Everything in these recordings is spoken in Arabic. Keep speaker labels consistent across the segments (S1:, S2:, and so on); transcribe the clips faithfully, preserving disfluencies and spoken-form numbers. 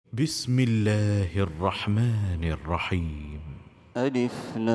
S1: بسم الله الرحمن الرحيم.
S2: ألف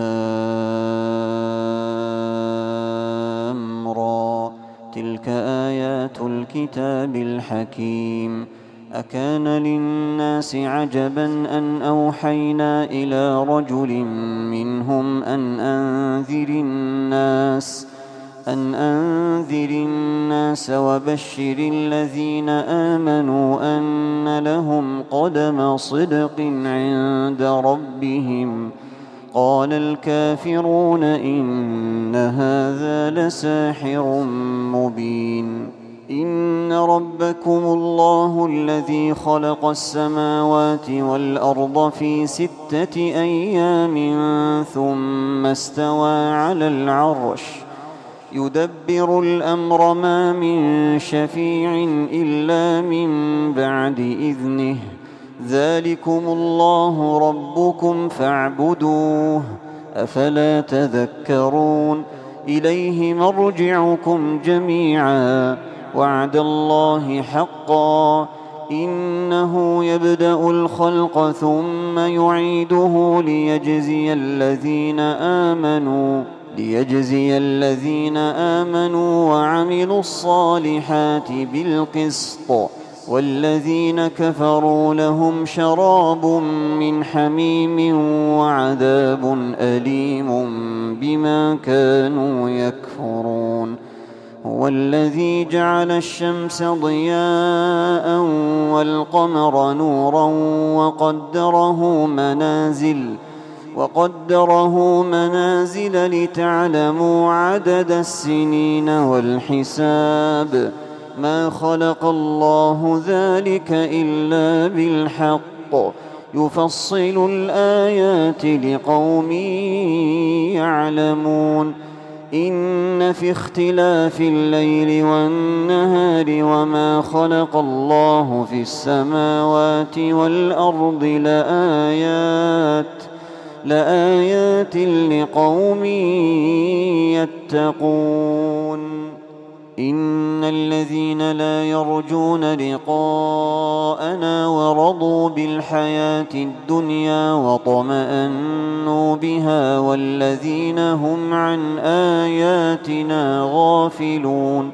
S2: لام را. تلك آيات الكتاب الحكيم. أكان للناس عجبا أن أوحينا إلى رجل منهم أن أنذر الناس أن أنذر الناس وبشر الذين آمنوا أن لهم قدم صدق عند ربهم. قال الكافرون إن هذا لساحر مبين. إن ربكم الله الذي خلق السماوات والأرض في ستة أيام ثم استوى على العرش يدبر الأمر ما من شفيع إلا من بعد إذنه. ذلكم الله ربكم فاعبدوه أفلا تذكرون. إليه مرجعكم جميعا وعد الله حقا. إنه يبدأ الخلق ثم يعيده ليجزي الذين آمنوا ليجزي الذين آمنوا وعملوا الصالحات بالقسط. والذين كفروا لهم شراب من حميم وعذاب أليم بما كانوا يكفرون. هو الذي جعل الشمس ضياء والقمر نورا وقدره منازل وقدره منازل لتعلموا عدد السنين والحساب. ما خلق الله ذلك إلا بالحق يفصل الآيات لقوم يعلمون. إن في اختلاف الليل والنهار وما خلق الله في السماوات والأرض لآيات لآيات لقوم يتقون. إن الذين لا يرجون لقاءنا ورضوا بالحياة الدنيا وطمأنوا بها والذين هم عن آياتنا غافلون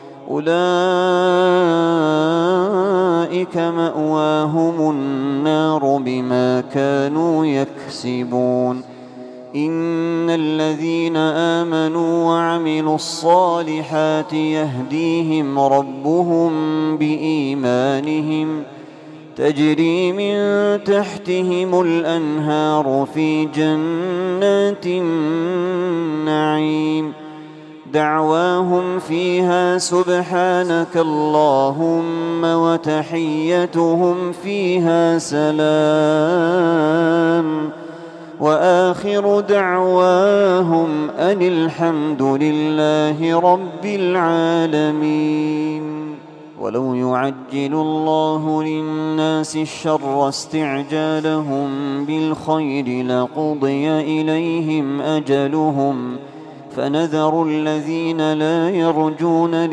S2: أولئك مأواهم النار بما كانوا يكسبون. إن الذين آمنوا وعملوا الصالحات يهديهم ربهم بإيمانهم تجري من تحتهم الأنهار في جنات النعيم. دعواهم فيها سبحانك اللهم وتحيتهم فيها سلام وآخر دعواهم أن الحمد لله رب العالمين. ولو يعجل الله للناس الشر استعجالهم بالخير لقضي إليهم أجلهم فنذر الذين لا يرجون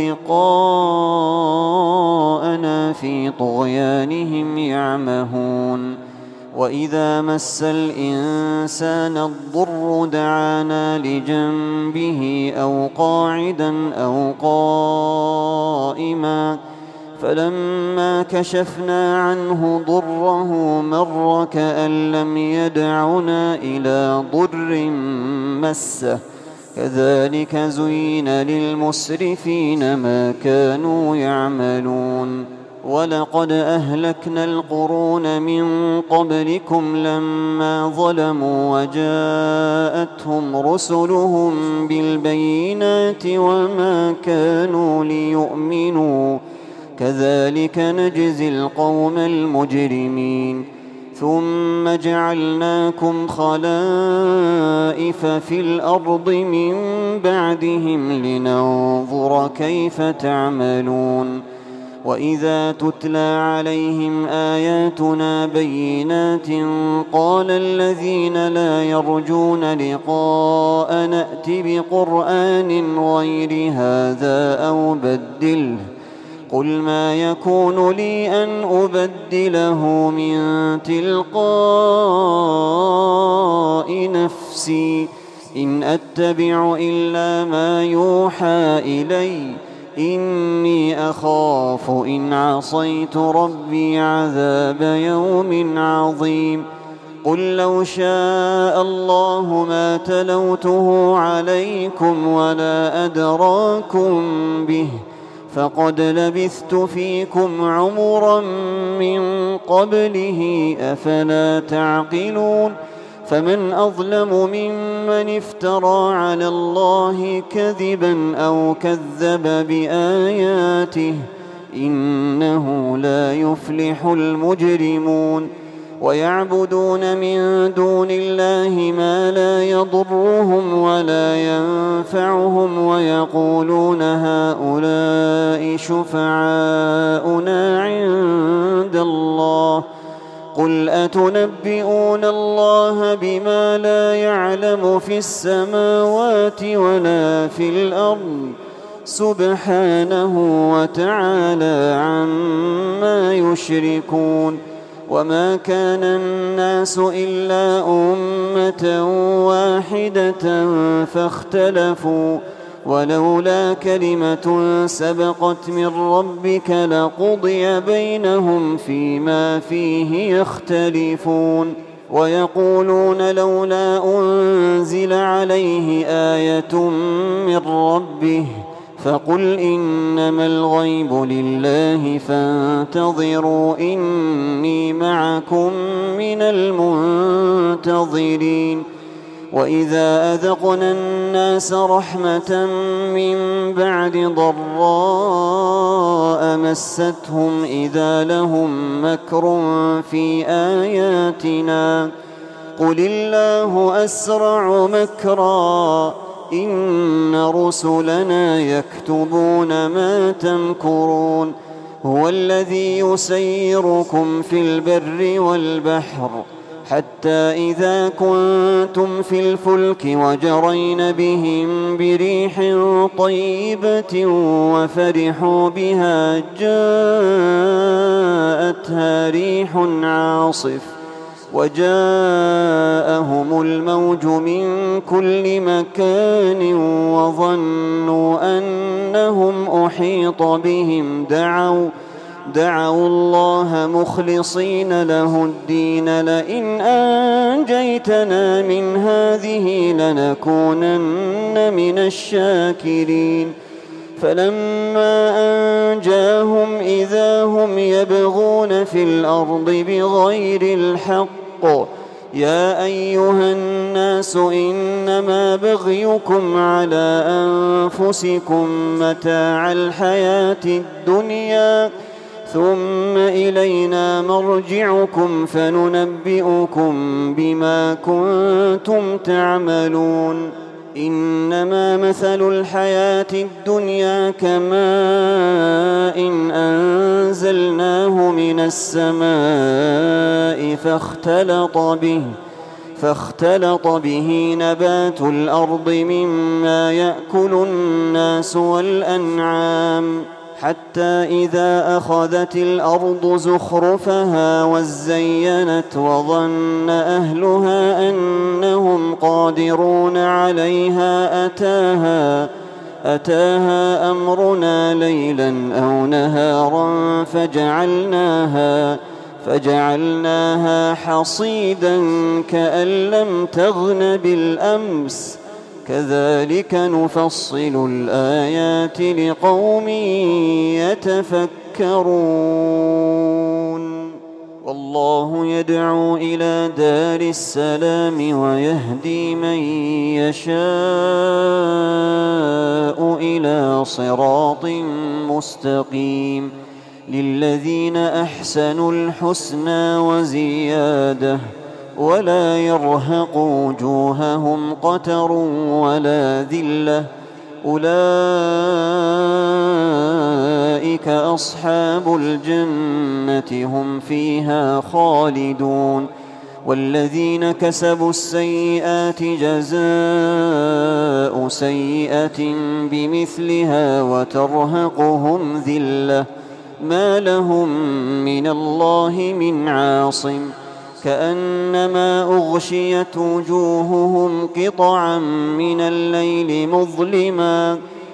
S2: لقاءنا في طغيانهم يعمهون. وإذا مس الإنسان الضر دعانا لجنبه أو قاعدا أو قائما فلما كشفنا عنه ضره مر كأن لم يدعنا إلى ضر مسه. كذلك زين للمسرفين ما كانوا يعملون. ولقد أهلكنا القرون من قبلكم لما ظلموا وجاءتهم رسلهم بالبينات وما كانوا ليؤمنوا كذلك نجزي القوم المجرمين. ثم جعلناكم خلائف في الأرض من بعدهم لننظر كيف تعملون. وإذا تتلى عليهم آياتنا بينات قال الذين لا يرجون لقاء نأت بقرآن غير هذا أو بدله قل ما يكون لي أن أبدله من تلقاء نفسي إن أتبع إلا ما يوحى إلي إني أخاف إن عصيت ربي عذاب يوم عظيم قل لو شاء الله ما تلوته عليكم ولا أدراكم به فقد لبثت فيكم عمرا من قبله أفلا تعقلون فمن أظلم ممن افترى على الله كذبا أو كذب بآياته إنه لا يفلح المجرمون ويعبدون من دون الله ما لا يضرهم ولا ينفعهم ويقولون هؤلاء شفعاؤنا عند الله قل أتنبئون الله بما لا يعلم في السماوات ولا في الأرض سبحانه وتعالى عما يشركون وما كان الناس إلا أمة واحدة فاختلفوا ولولا كلمة سبقت من ربك لقضي بينهم فيما فيه يختلفون ويقولون لولا أنزل عليه آية من ربه فقل إنما الغيب لله فانتظروا إني معكم من المنتظرين وإذا أذقنا الناس رحمة من بعد ضراء مستهم إذا لهم مكر في آياتنا قل الله أسرع مكرا إن رسلنا يكتبون ما تمكرون هو الذي يسيركم في البر والبحر حتى إذا كنتم في الفلك وجرين بهم بريح طيبة وفرحوا بها جاءتها ريح عاصف وجاءهم الموج من كل مكان وظنوا أنهم أحيط بهم دعوا دعوا الله مخلصين له الدين لئن أنجيتنا من هذه لنكونن من الشاكرين فلما أنجاهم إذا هم يبغون في الأرض بغير الحق يا أيها الناس إنما بغيكم على أنفسكم متاع الحياة الدنيا ثم إلينا مرجعكم فننبئكم بما كنتم تعملون إنما مثل الحياة الدنيا كماء أنزلناه من السماء فاختلط به فاختلط به نبات الأرض مما يأكل الناس والأنعام حتى إذا أخذت الأرض زخرفها وزينت وظن أهلها أنهم قادرون عليها أتاها أتاها أمرنا ليلا أو نهارا فجعلناها فجعلناها حصيدا كأن لم تغن بالأمس كذلك نفصل الآيات لقوم يتفكرون والله يدعو إلى دار السلام ويهدي من يشاء إلى صراط مستقيم للذين أحسنوا الحسنى وزيادة ولا يرهق وجوههم قتر ولا ذلة أولئك أصحاب الجنة هم فيها خالدون والذين كسبوا السيئات جزاء سيئة بمثلها وترهقهم ذلة ما لهم من الله من عاصم كأنما أغشيت وجوههم قطعا من الليل مظلما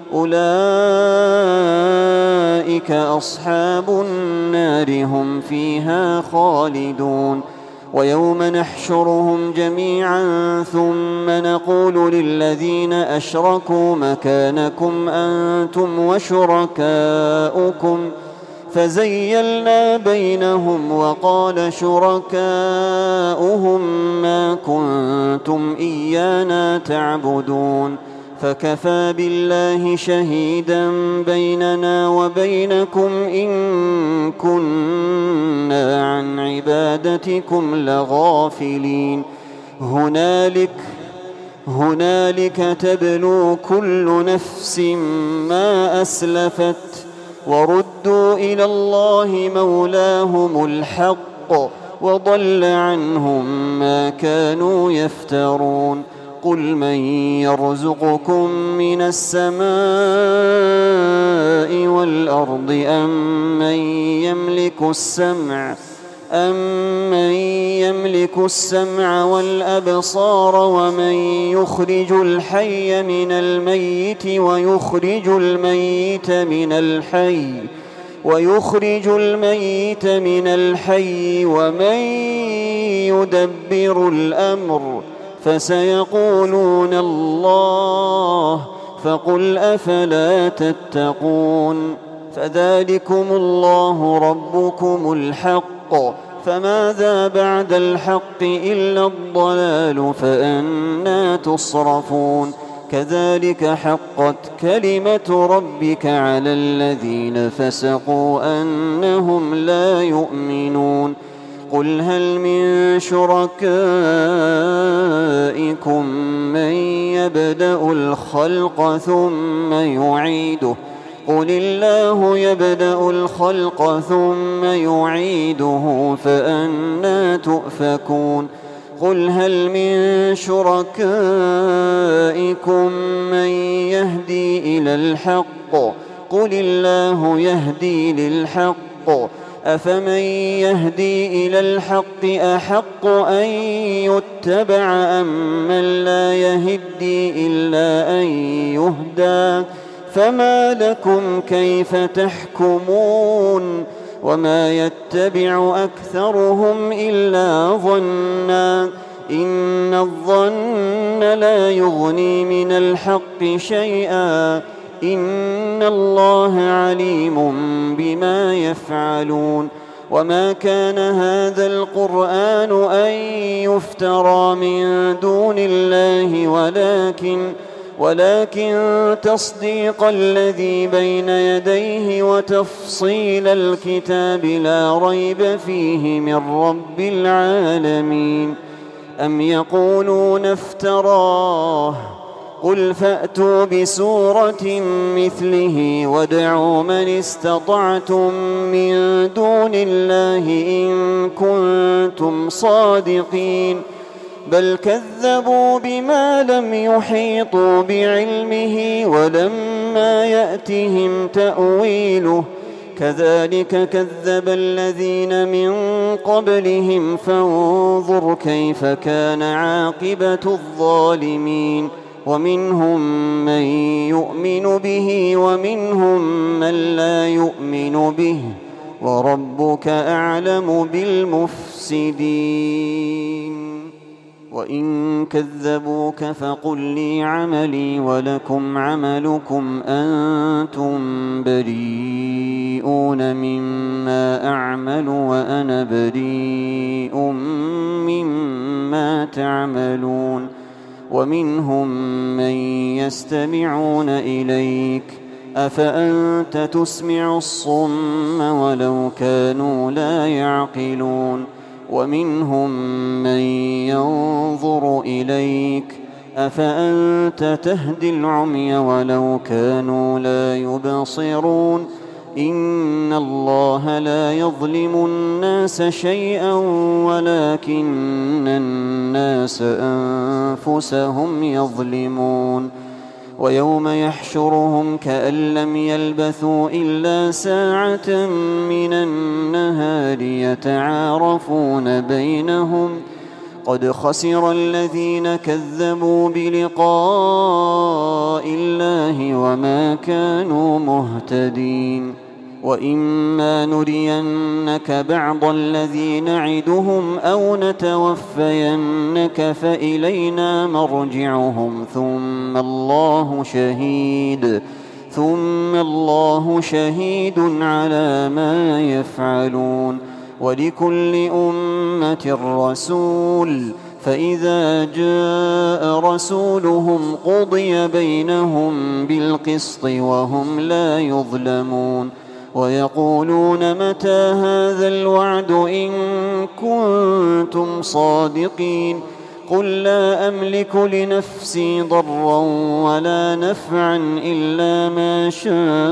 S2: أولئك أصحاب النار هم فيها خالدون ويوم نحشرهم جميعا ثم نقول للذين أشركوا مكانكم أنتم وشركاؤكم فزيلنا بينهم وقال شركاؤهم ما كنتم إيانا تعبدون فكفى بالله شهيدا بيننا وبينكم إن كنا عن عبادتكم لغافلين هنالك هنالك تبلو كل نفس ما أسلفت وردوا إلى الله مولاهم الحق وضل عنهم ما كانوا يفترون قل من يرزقكم من السماء والأرض أم من يملك السمع أمن يملك السمع والأبصار ومن يخرج الحي من الميت ويخرج الميت من الحي ويخرج الميت من الحي ومن يدبر الأمر فسيقولون الله فقل أفلا تتقون فذلكم الله ربكم الحق فماذا بعد الحق إلا الضلال فأنى تصرفون كذلك حقت كلمة ربك على الذين فسقوا أنهم لا يؤمنون قل هل من شركائكم من يبدأ الخلق ثم يعيده قل الله يبدأ الخلق ثم يعيده فأنى تؤفكون قل هل من شركائكم من يهدي إلى الحق قل الله يهدي للحق أفمن يهدي إلى الحق أحق أن يتبع أم من لا يهدي إلا أن يهدى فما لكم كيف تحكمون وما يتبع أكثرهم إلا ظنا إن الظن لا يغني من الحق شيئا إن الله عليم بما يفعلون وما كان هذا القرآن أن يفترى من دون الله ولكن ولكن تصديق الذي بين يديه وتفصيل الكتاب لا ريب فيه من رب العالمين أم يقولون افتراه قل فأتوا بسورة مثله وادعوا من استطعتم من دون الله إن كنتم صادقين بل كذبوا بما لم يحيطوا بعلمه ولما يأتهم تأويله كذلك كذب الذين من قبلهم فانظر كيف كان عاقبة الظالمين ومنهم من يؤمن به ومنهم من لا يؤمن به وربك أعلم بالمفسدين وإن كذبوك فقل لي عملي ولكم عملكم أنتم بريئون مما أعمل وأنا بريء مما تعملون ومنهم من يستمعون إليك أفأنت تسمع الصم ولو كانوا لا يعقلون ومنهم من ينظر إليك أفأنت تهدي العمي ولو كانوا لا يبصرون إن الله لا يظلم الناس شيئا ولكن الناس أنفسهم يظلمون ويوم يحشرهم كأن لم يلبثوا إلا ساعة من النهار يتعارفون بينهم قد خسر الذين كذبوا بلقاء الله وما كانوا مهتدين وإما نرينك بعض الذي نعدهم أو نتوفينك فإلينا مرجعهم ثم الله شهيد ثم الله شهيد على ما يفعلون ولكل أمة رسول فإذا جاء رسولهم قضي بينهم بالقسط وهم لا يظلمون ويقولون متى هذا الوعد إن كنتم صادقين قل لا أملك لنفسي ضرا ولا نفعا إلا ما شاء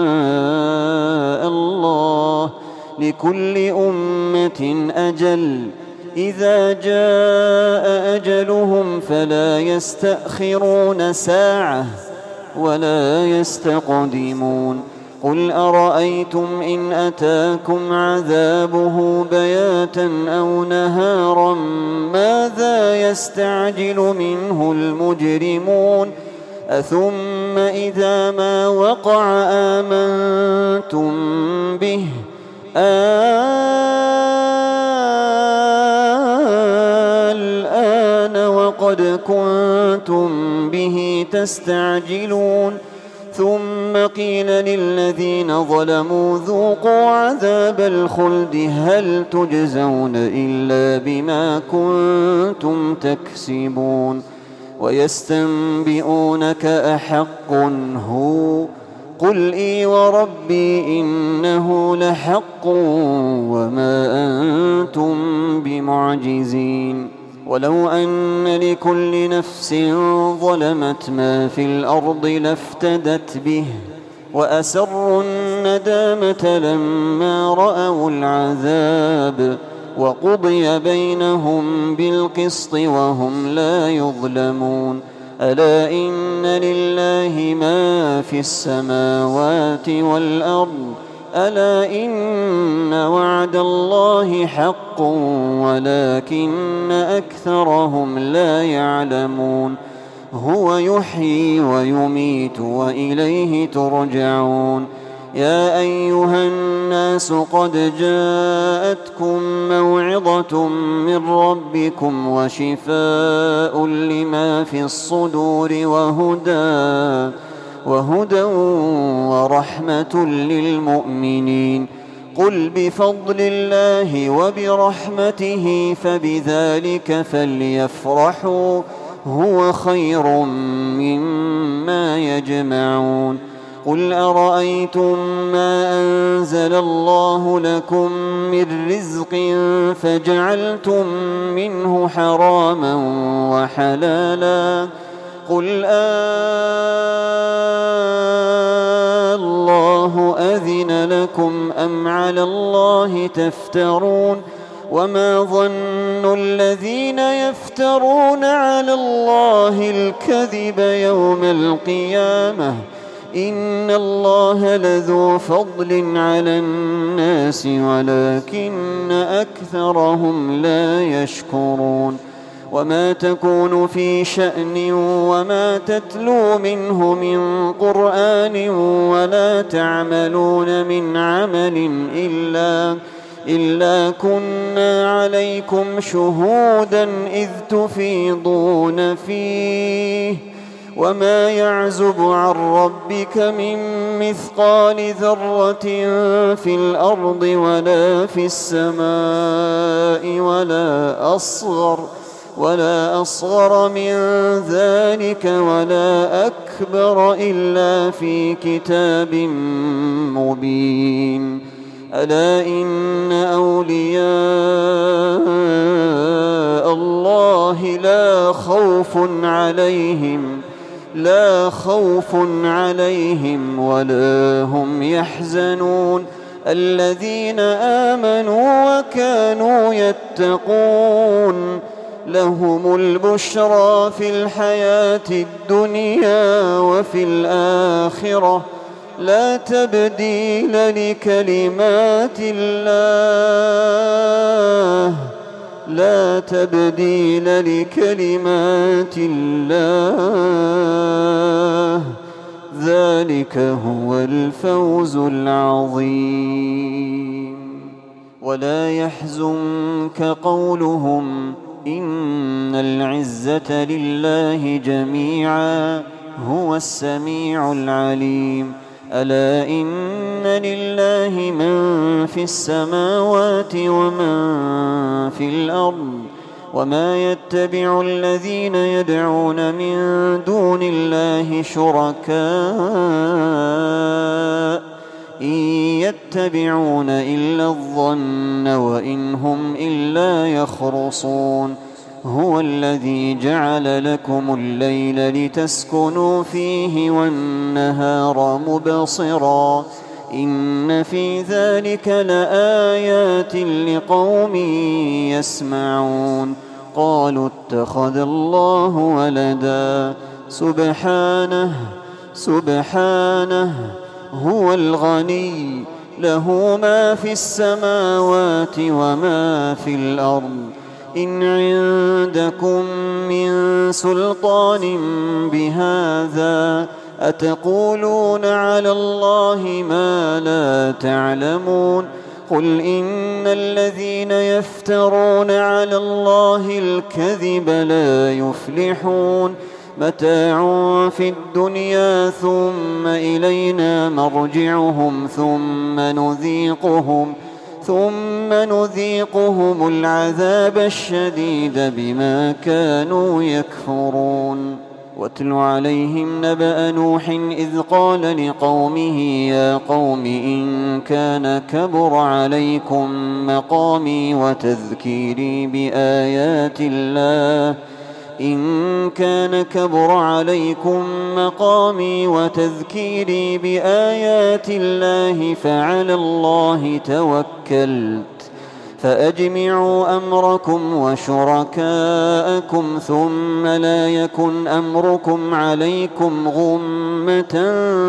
S2: الله لكل أمة أجل إذا جاء أجلهم فلا يستأخرون ساعة ولا يستقدمون قل أرأيتم إن أتاكم عذابه بياتا أو نهارا ماذا يستعجل منه المجرمون أثم إذا ما وقع آمنتم به الآن وقد كنتم به تستعجلون ثم قيل للذين ظلموا ذوقوا عذاب الخلد هل تجزون إلا بما كنتم تكسبون ويستنبئونك أحق هو قل إي وربي إنه لحق وما أنتم بمعجزين ولو أن لكل نفس ظلمت ما في الأرض لافتدت به وأسروا الندامة لما رأوا العذاب وقضي بينهم بالقسط وهم لا يظلمون ألا إن لله ما في السماوات والأرض ألا إن وعد الله حق ولكن أكثرهم لا يعلمون هو يحيي ويميت وإليه ترجعون يا أيها الناس قد جاءتكم موعظة من ربكم وشفاء لما في الصدور وهدى وهدى ورحمة للمؤمنين قل بفضل الله وبرحمته فبذلك فليفرحوا هو خير مما يجمعون قل أرأيتم ما أنزل الله لكم من رزق فجعلتم منه حراما وحلالا قل الله أذن لكم أم على الله تفترون وما ظن الذين يفترون على الله الكذب يوم القيامة إن الله لذو فضل على الناس ولكن أكثرهم لا يشكرون وما تكون في شأن وما تتلو منه من قرآن ولا تعملون من عمل إلا إلا كنا عليكم شهودا إذ تفيضون فيه وما يعزب عن ربك من مثقال ذرة في الأرض ولا في السماء ولا أصغر ولا أصغر من ذلك ولا أكبر إلا في كتاب مبين ألا إن أولياء الله لا خوف عليهم لا خوف عليهم ولا هم يحزنون الذين آمنوا وكانوا يتقون لهم البشرى في الحياة الدنيا وفي الآخرة لا تبديل لكلمات الله لا تبديل لكلمات الله ذلك هو الفوز العظيم. ولا يحزنك قولهم إن العزة لله جميعا هو السميع العليم. ألا إن لله من في السماوات ومن في الأرض وما يتبع الذين يدعون من دون الله شركاء إن يتبعون إلا الظن وإن هم إلا يخرصون. هو الذي جعل لكم الليل لتسكنوا فيه والنهار مبصرا إن في ذلك لآيات لقوم يسمعون. قالوا اتخذ الله ولدا سبحانه سبحانه هو الغني له ما في السماوات وما في الأرض إن عندكم من سلطان بهذا أتقولون على الله ما لا تعلمون. قل إن الذين يفترون على الله الكذب لا يفلحون. متاع في الدنيا ثم إلينا مرجعهم ثم نذيقهم ثم نذيقهم العذاب الشديد بما كانوا يكفرون. واتل عليهم نبأ نوح إذ قال لقومه يا قوم إن كان كبر عليكم مقامي وتذكيري بآيات الله إن كان كبر عليكم مقامي وتذكيري بآيات الله فعلى الله توكلت فأجمعوا أمركم وشركاءكم ثم لا يكن أمركم عليكم غمة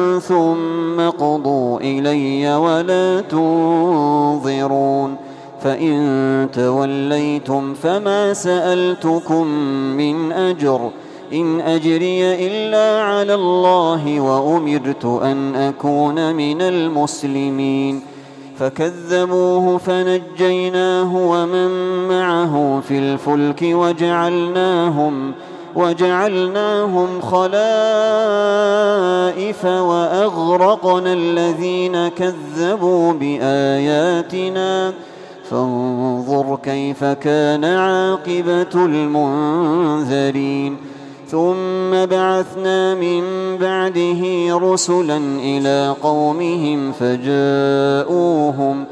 S2: ثم قضوا إلي ولا تنظرون. فإن توليتم فما سألتكم من أجر إن أجري إلا على الله وأمرت أن أكون من المسلمين. فكذبوه فنجيناه ومن معه في الفلك وجعلناهم وجعلناهم خلائف وأغرقنا الذين كذبوا بآياتنا فانظر كيف كان عاقبة المنذرين. ثم بعثنا من بعده رسلا إلى قومهم فجاءوهم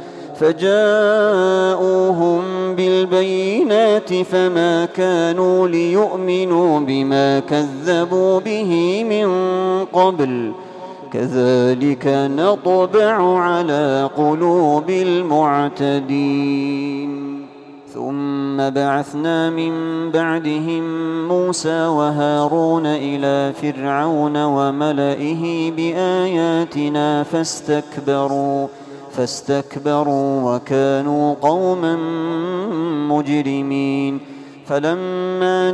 S2: فجاءوهم بالبينات فما كانوا ليؤمنوا بما كذبوا به من قبل كذلك نطبع على قلوب المعتدين. ثم بعثنا من بعدهم موسى وهارون إلى فرعون وملئه بآياتنا فاستكبروا فاستكبروا وكانوا قوما مجرمين. فلما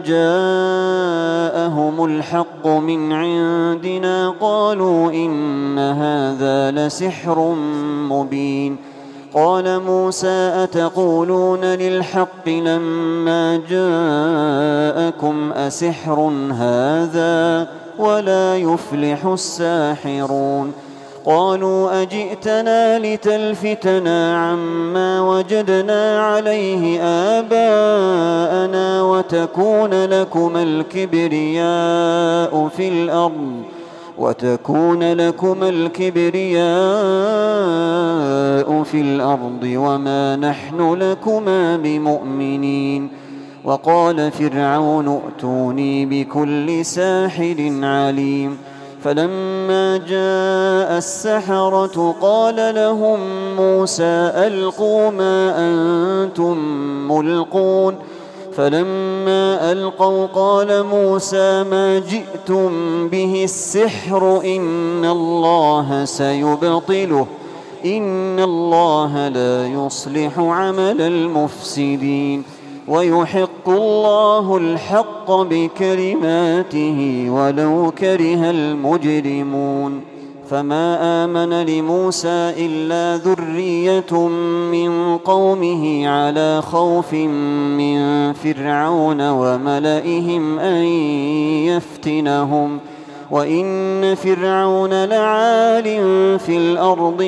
S2: جاءهم الحق من عندنا قالوا إن هذا لسحر مبين. قال موسى أتقولون للحق لما جاءكم أسحر هذا ولا يفلح الساحرون. قالوا أجئتنا لتلفتنا عما وجدنا عليه آباءنا وتكون لكما الكبرياء في الأرض وتكون لكما الكبرياء في الأرض وما نحن لكما بمؤمنين. وقال فرعون ائتوني بكل ساحر عليم. فلما جاء السحرة قال لهم موسى ألقوا ما أنتم ملقون فلما ألقوا قال موسى ما جئتم به السحر إن الله سيبطله إن الله لا يصلح عمل المفسدين ويحق الله الحق بكلماته ولو كره المجرمون فما آمن لموسى إلا ذرية من قومه على خوف من فرعون وملئهم أن يفتنهم وإن فرعون لعال في الأرض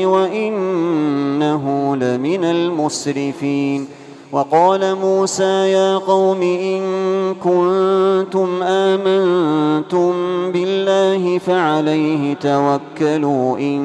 S2: وإنه لمن المسرفين وقال موسى يا قوم إن كنتم آمنتم بالله فعليه توكلوا إن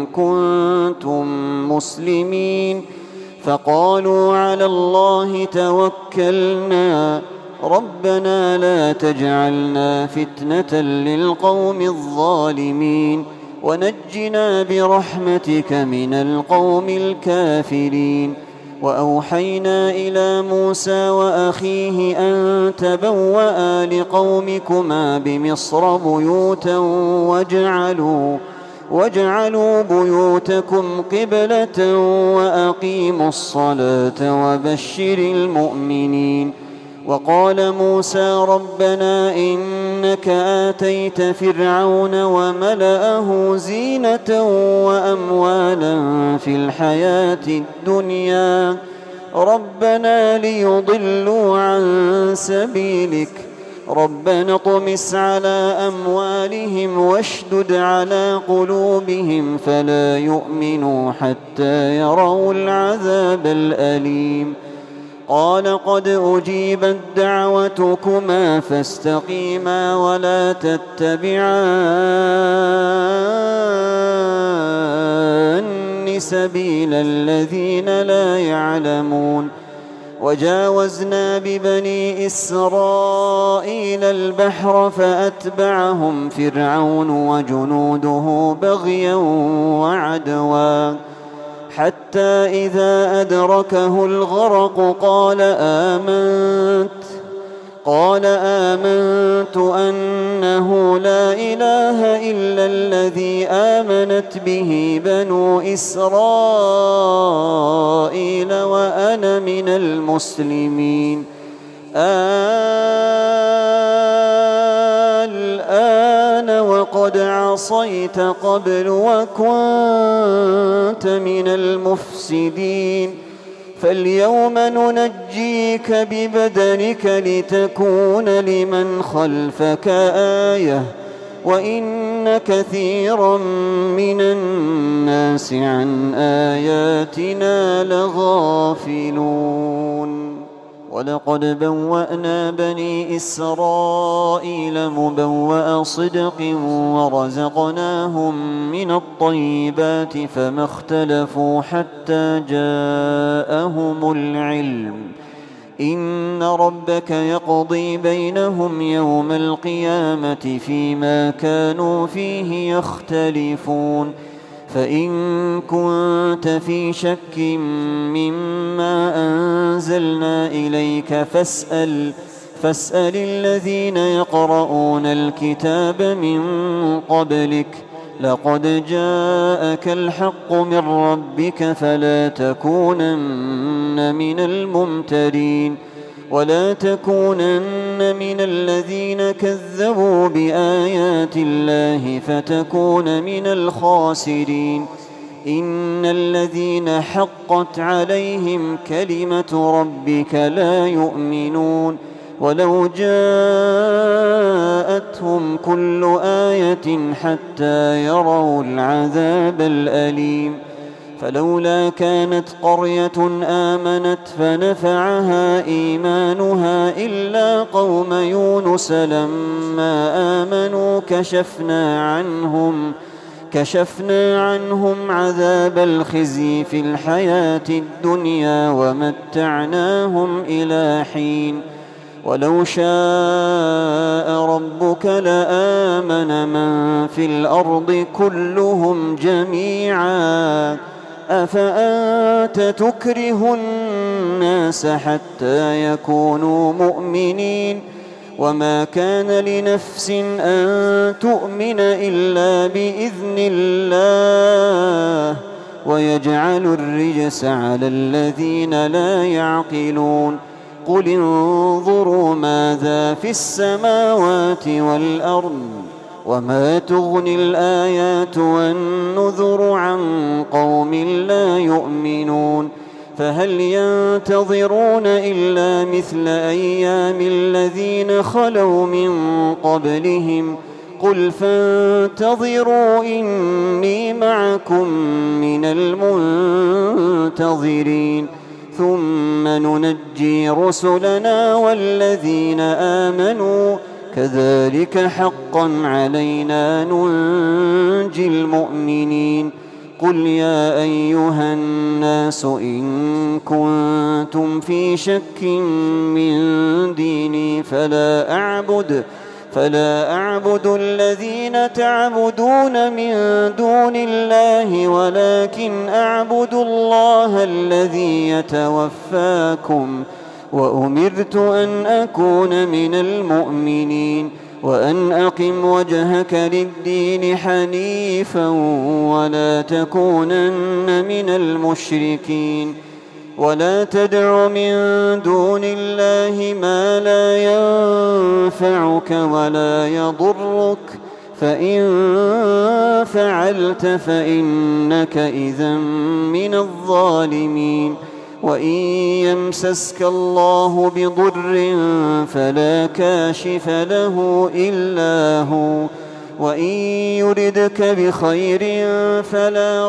S2: كنتم مسلمين فقالوا على الله توكلنا ربنا لا تجعلنا فتنة للقوم الظالمين ونجنا برحمتك من القوم الكافرين وأوحينا إلى موسى وأخيه أن تبوأ لقومكما بمصر بيوتا واجعلوا, واجعلوا بيوتكم قبلة وأقيموا الصلاة وبشر المؤمنين وقال موسى ربنا إنك آتيت فرعون وملأه زينة وأموالا في الحياة الدنيا ربنا ليضلوا عن سبيلك ربنا اطمس على أموالهم واشدد على قلوبهم فلا يؤمنوا حتى يروا العذاب الأليم قال قد أجيبت دعوتكما فاستقيما ولا تتبعان سبيل الذين لا يعلمون وجاوزنا ببني إسرائيل البحر فأتبعهم فرعون وجنوده بغيا وعدوا حتى إذا أدركه الغرق قال آمنت قال آمنت أنه لا إله إلا الذي آمنت به بنو إسرائيل وأنا من المسلمين الآن وقد عصيت قبل وكنت من المفسدين فاليوم ننجيك ببدنك لتكون لمن خلفك آية وإن كثيرا من الناس عن آياتنا لغافلون ولقد بوأنا بني إسرائيل مبوأ صدق ورزقناهم من الطيبات فما اختلفوا حتى جاءهم العلم إن ربك يقضي بينهم يوم القيامة فيما كانوا فيه يختلفون فإن كنت في شك مما أنزلنا إليك فاسأل فاسأل الذين يقرؤون الكتاب من قبلك لقد جاءك الحق من ربك فلا تكونن من الممترين ولا تكونن من الذين كذبوا بآيات الله فتكون من الخاسرين إن الذين حقت عليهم كلمة ربك لا يؤمنون ولو جاءتهم كل آية حتى يروا العذاب الأليم فلولا كانت قرية آمنت فنفعها إيمانها إلا قوم يونس لما آمنوا كشفنا عنهم كشفنا عنهم عذاب الخزي في الحياة الدنيا ومتعناهم إلى حين ولو شاء ربك لآمن من في الأرض كلهم جميعا أفأنت تكره الناس حتى يكونوا مؤمنين وما كان لنفس أن تؤمن إلا بإذن الله ويجعل الرجس على الذين لا يعقلون قل انظروا ماذا في السماوات والأرض وما تغني الآيات والنذر عن قوم لا يؤمنون فهل ينتظرون إلا مثل أيام الذين خلوا من قبلهم قل فانتظروا إني معكم من المنتظرين ثم ننجي رسلنا والذين آمنوا كذلك حقا علينا ننجي المؤمنين قل يا أيها الناس إن كنتم في شك من ديني فلا أعبد فلا أعبد الذين تعبدون من دون الله ولكن أعبد الله الذي يتوفاكم وأمرت أن أكون من المؤمنين وأن أقم وجهك للدين حنيفا ولا تكونن من المشركين ولا تدع من دون الله ما لا ينفعك ولا يضرك فإن فعلت فإنك إذا من الظالمين وإن يمسسك الله بضر فلا كاشف له إلا هو وإن يردك بخير فلا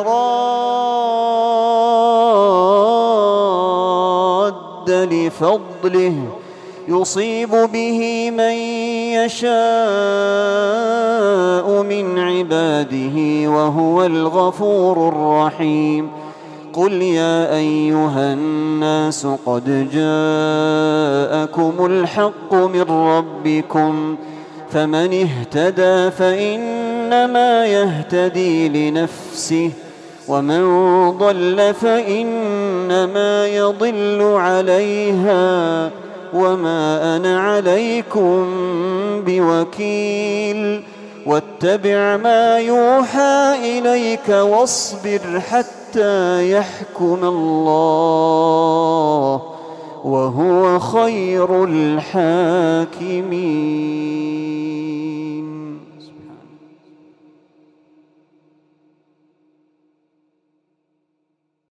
S2: راد لفضله يصيب به من يشاء من عباده وهو الغفور الرحيم قل يا أيها الناس قد جاءكم الحق من ربكم فمن اهتدى فإنما يهتدي لنفسه ومن ضل فإنما يضل عليها وما أنا عليكم بوكيل واتبع ما يوحى إليك واصبر حتى يحكم الله، وهو خير الحاكمين.